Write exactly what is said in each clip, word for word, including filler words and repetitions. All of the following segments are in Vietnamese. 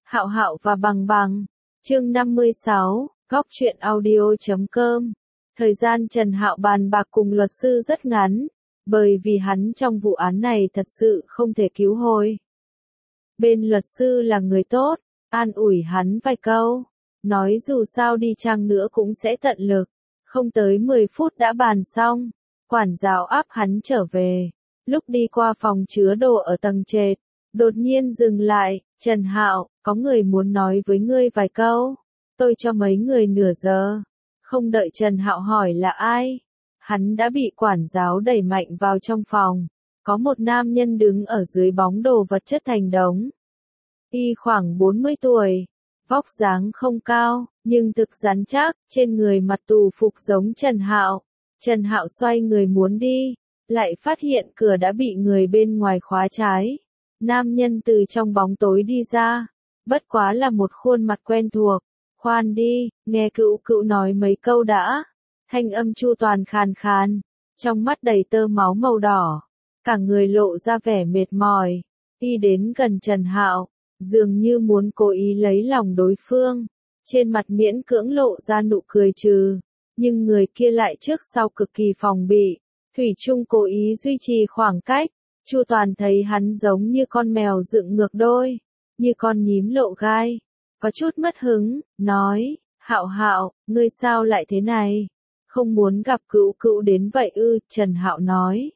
Hạo Hạo và Bằng Bằng, chương năm mươi sáu, góc truyện audio.com. Thời gian Trần Hạo bàn bạc cùng luật sư rất ngắn, bởi vì hắn trong vụ án này thật sự không thể cứu hồi. Bên luật sư là người tốt, an ủi hắn vài câu, nói dù sao đi chăng nữa cũng sẽ tận lực, không tới mười phút đã bàn xong, quản giáo áp hắn trở về. Lúc đi qua phòng chứa đồ ở tầng trệt, đột nhiên dừng lại, Trần Hạo, có người muốn nói với ngươi vài câu, tôi cho mấy người nửa giờ. Không đợi Trần Hạo hỏi là ai, hắn đã bị quản giáo đẩy mạnh vào trong phòng, có một nam nhân đứng ở dưới bóng đồ vật chất thành đống. Y khoảng bốn mươi tuổi, vóc dáng không cao, nhưng thực rắn chắc, trên người mặc tù phục giống Trần Hạo. Trần Hạo xoay người muốn đi, lại phát hiện cửa đã bị người bên ngoài khóa trái. Nam nhân từ trong bóng tối đi ra, bất quá là một khuôn mặt quen thuộc. Khoan đi, nghe Cữu Cữu nói mấy câu đã. Thanh âm Chu Toàn khàn khàn, trong mắt đầy tơ máu màu đỏ, cả người lộ ra vẻ mệt mỏi. Y đến gần Trần Hạo, dường như muốn cố ý lấy lòng đối phương, trên mặt miễn cưỡng lộ ra nụ cười trừ, nhưng người kia lại trước sau cực kỳ phòng bị, thủy chung cố ý duy trì khoảng cách. Chu Toàn thấy hắn giống như con mèo dựng ngược đôi, như con nhím lộ gai, có chút mất hứng, nói, Hạo Hạo, ngươi sao lại thế này? Không muốn gặp Cữu Cữu đến vậy ư? Trần Hạo nói.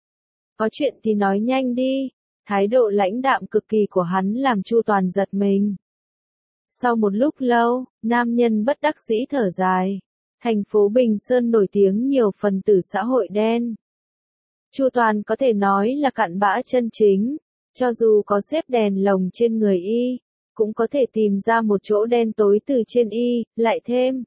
Có chuyện thì nói nhanh đi. Thái độ lãnh đạm cực kỳ của hắn làm Chu Toàn giật mình. Sau một lúc lâu, nam nhân bất đắc dĩ thở dài. Thành phố Bình Sơn nổi tiếng nhiều phần tử xã hội đen. Chu Toàn có thể nói là cặn bã chân chính, cho dù có xếp đèn lồng trên người y, cũng có thể tìm ra một chỗ đen tối từ trên y, lại thêm.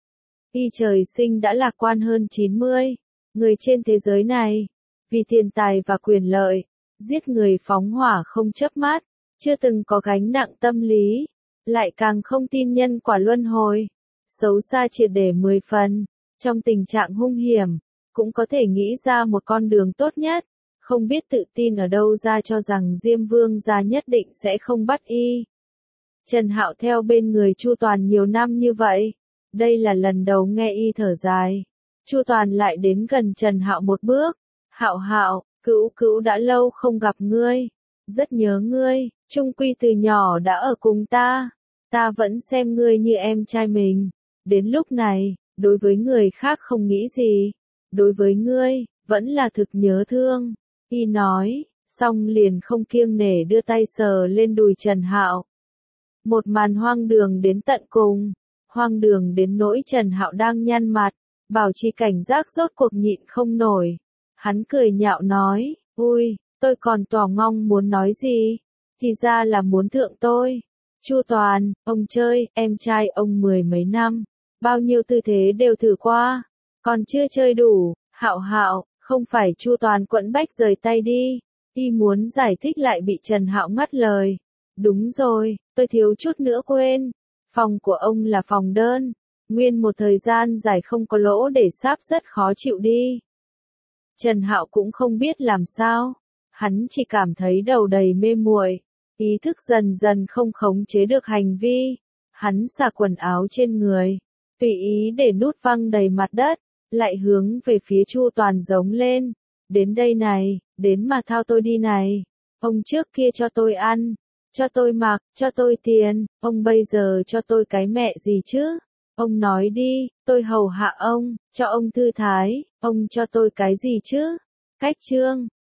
Y trời sinh đã lạc quan hơn chín mươi, người trên thế giới này, vì tiền tài và quyền lợi, giết người phóng hỏa không chớp mắt, chưa từng có gánh nặng tâm lý, lại càng không tin nhân quả luân hồi, xấu xa triệt để mười phần, trong tình trạng hung hiểm, cũng có thể nghĩ ra một con đường tốt nhất, không biết tự tin ở đâu ra cho rằng Diêm Vương gia nhất định sẽ không bắt y. Trần Hạo theo bên người Chu Toàn nhiều năm như vậy, đây là lần đầu nghe y thở dài. Chu Toàn lại đến gần Trần Hạo một bước, Hạo Hạo, Cữu Cữu đã lâu không gặp ngươi, rất nhớ ngươi, chung quy từ nhỏ đã ở cùng ta, ta vẫn xem ngươi như em trai mình, đến lúc này, đối với người khác không nghĩ gì, đối với ngươi, vẫn là thực nhớ thương. Y nói, xong liền không kiêng nể đưa tay sờ lên đùi Trần Hạo. Một màn hoang đường đến tận cùng, hoang đường đến nỗi Trần Hạo đang nhăn mặt, bảo trì cảnh giác rốt cuộc nhịn không nổi. Hắn cười nhạo nói, ui, tôi còn tò mong muốn nói gì, thì ra là muốn thượng tôi. Chu Toàn, ông chơi, em trai ông mười mấy năm, bao nhiêu tư thế đều thử qua, còn chưa chơi đủ. Hạo Hạo, không phải. Chu Toàn quẫn bách rời tay đi, y muốn giải thích lại bị Trần Hạo ngắt lời. Đúng rồi, tôi thiếu chút nữa quên, phòng của ông là phòng đơn, nguyên một thời gian dài không có lỗ để sáp rất khó chịu đi. Trần Hạo cũng không biết làm sao, hắn chỉ cảm thấy đầu đầy mê muội, ý thức dần dần không khống chế được hành vi, hắn xả quần áo trên người, tùy ý để nút văng đầy mặt đất, lại hướng về phía Chu Toàn giống lên, đến đây này, đến mà thao tôi đi này, ông trước kia cho tôi ăn, cho tôi mặc, cho tôi tiền, ông bây giờ cho tôi cái mẹ gì chứ? Ông nói đi, tôi hầu hạ ông, cho ông thư thái, ông cho tôi cái gì chứ? Cách chương.